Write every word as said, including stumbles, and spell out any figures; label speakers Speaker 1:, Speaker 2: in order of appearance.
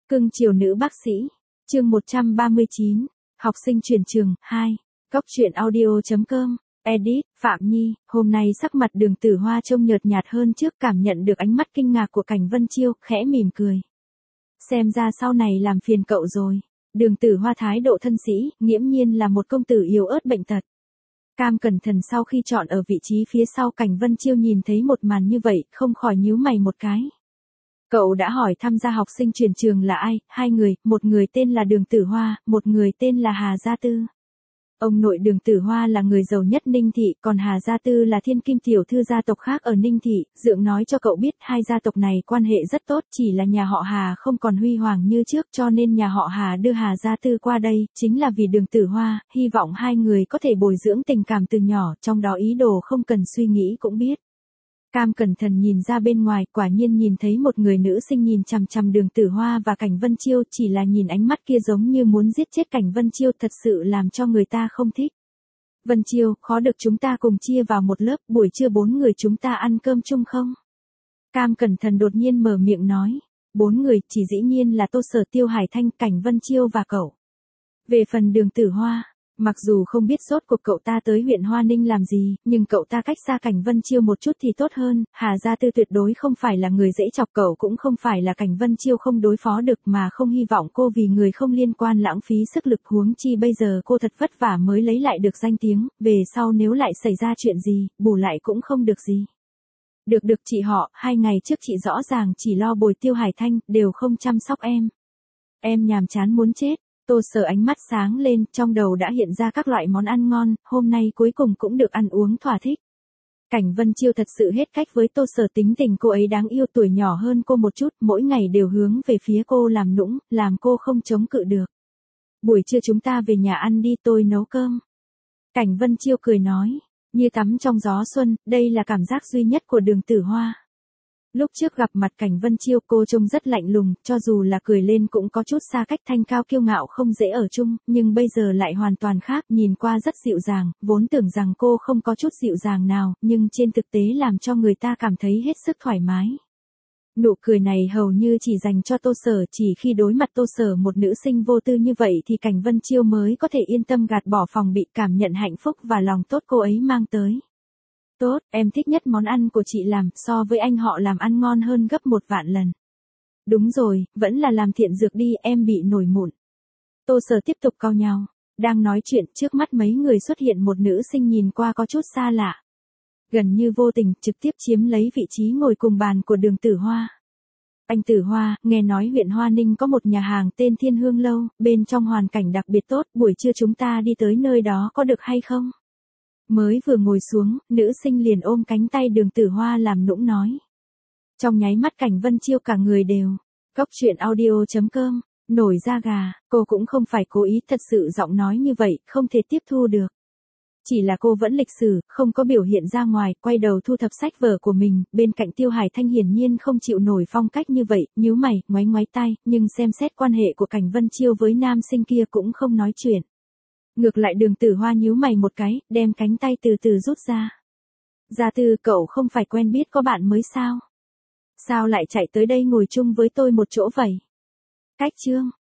Speaker 1: Cưng chiều nữ bác sĩ. Chương một trăm ba mươi chín. Học sinh chuyển trường hai. Cóc truyện audio.com. Edit, Phạm Nhi. Hôm nay sắc mặt Đường Tử Hoa trông nhợt nhạt hơn trước, cảm nhận được ánh mắt kinh ngạc của Cảnh Vân Chiêu, khẽ mỉm cười. Xem ra sau này làm phiền cậu rồi. Đường Tử Hoa thái độ thân sĩ, nghiễm nhiên là một công tử yếu ớt bệnh tật. Cam cẩn thận sau khi chọn ở vị trí phía sau Cảnh Vân Chiêu nhìn thấy một màn như vậy, không khỏi nhíu mày một cái. Cậu đã hỏi tham gia học sinh chuyển trường là ai? Hai người, một người tên là Đường Tử Hoa, một người tên là Hà Gia Tư. Ông nội Đường Tử Hoa là người giàu nhất Ninh Thị, còn Hà Gia Tư là thiên kim tiểu thư gia tộc khác ở Ninh Thị. Dượng nói cho cậu biết hai gia tộc này quan hệ rất tốt, chỉ là nhà họ Hà không còn huy hoàng như trước, cho nên nhà họ Hà đưa Hà Gia Tư qua đây, chính là vì Đường Tử Hoa, hy vọng hai người có thể bồi dưỡng tình cảm từ nhỏ, trong đó ý đồ không cần suy nghĩ cũng biết. Cam cẩn thận nhìn ra bên ngoài, quả nhiên nhìn thấy một người nữ sinh nhìn chằm chằm Đường Tử Hoa và Cảnh Vân Chiêu, chỉ là nhìn ánh mắt kia giống như muốn giết chết Cảnh Vân Chiêu, thật sự làm cho người ta không thích. Vân Chiêu, khó được chúng ta cùng chia vào một lớp, buổi trưa bốn người chúng ta ăn cơm chung không? Cam cẩn thận đột nhiên mở miệng nói. Bốn người, chỉ dĩ nhiên là Tô Sở, Tiêu Hải Thanh, Cảnh Vân Chiêu và cậu. Về phần Đường Tử Hoa, mặc dù không biết rốt cuộc cậu ta tới huyện Hoa Ninh làm gì, nhưng cậu ta cách xa Cảnh Vân Chiêu một chút thì tốt hơn. Hà Gia Tư tuyệt đối không phải là người dễ chọc, cậu cũng không phải là Cảnh Vân Chiêu không đối phó được, mà không hy vọng cô vì người không liên quan lãng phí sức lực, huống chi bây giờ cô thật vất vả mới lấy lại được danh tiếng, về sau nếu lại xảy ra chuyện gì, bù lại cũng không được gì. Được được chị họ, hai ngày trước chị rõ ràng chỉ lo bồi Tiêu Hải Thanh, đều không chăm sóc em. Em nhàm chán muốn chết. Tô Sở ánh mắt sáng lên, trong đầu đã hiện ra các loại món ăn ngon, hôm nay cuối cùng cũng được ăn uống thỏa thích. Cảnh Vân Chiêu thật sự hết cách với Tô Sở, tính tình cô ấy đáng yêu, tuổi nhỏ hơn cô một chút, mỗi ngày đều hướng về phía cô làm nũng, làm cô không chống cự được. Buổi trưa chúng ta về nhà ăn đi, tôi nấu cơm. Cảnh Vân Chiêu cười nói, như tắm trong gió xuân, đây là cảm giác duy nhất của Đường Tử Hoa. Lúc trước gặp mặt Cảnh Vân Chiêu cô trông rất lạnh lùng, cho dù là cười lên cũng có chút xa cách, thanh cao kiêu ngạo không dễ ở chung, nhưng bây giờ lại hoàn toàn khác, nhìn qua rất dịu dàng, vốn tưởng rằng cô không có chút dịu dàng nào, nhưng trên thực tế làm cho người ta cảm thấy hết sức thoải mái. Nụ cười này hầu như chỉ dành cho Tô Sở, chỉ khi đối mặt Tô Sở một nữ sinh vô tư như vậy thì Cảnh Vân Chiêu mới có thể yên tâm gạt bỏ phòng bị, cảm nhận hạnh phúc và lòng tốt cô ấy mang tới. Tốt, em thích nhất món ăn của chị làm, so với anh họ làm ăn ngon hơn gấp một vạn lần. Đúng rồi, vẫn là làm thiện dược đi, em bị nổi mụn. Tô Sở tiếp tục cau nhàu. Đang nói chuyện, trước mắt mấy người xuất hiện một nữ sinh nhìn qua có chút xa lạ. Gần như vô tình, trực tiếp chiếm lấy vị trí ngồi cùng bàn của Đường Tử Hoa. Anh Tử Hoa, nghe nói huyện Hoa Ninh có một nhà hàng tên Thiên Hương Lâu, bên trong hoàn cảnh đặc biệt tốt, buổi trưa chúng ta đi tới nơi đó có được hay không? Mới vừa ngồi xuống, nữ sinh liền ôm cánh tay Đường Tử Hoa làm nũng nói. Trong nháy mắt Cảnh Vân Chiêu cả người đều. Cóc truyện audio.com. Nổi da gà, cô cũng không phải cố ý, thật sự giọng nói như vậy, không thể tiếp thu được. Chỉ là cô vẫn lịch sử, không có biểu hiện ra ngoài, quay đầu thu thập sách vở của mình, bên cạnh Tiêu Hải Thanh hiển nhiên không chịu nổi phong cách như vậy, nhíu mày, ngoáy ngoáy tai, nhưng xem xét quan hệ của Cảnh Vân Chiêu với nam sinh kia cũng không nói chuyện. Ngược lại Đường Tử Hoa nhíu mày một cái, đem cánh tay từ từ rút ra. Gia Tư, cậu không phải quen biết có bạn mới sao? Sao lại chạy tới đây ngồi chung với tôi một chỗ vậy? Cách chương.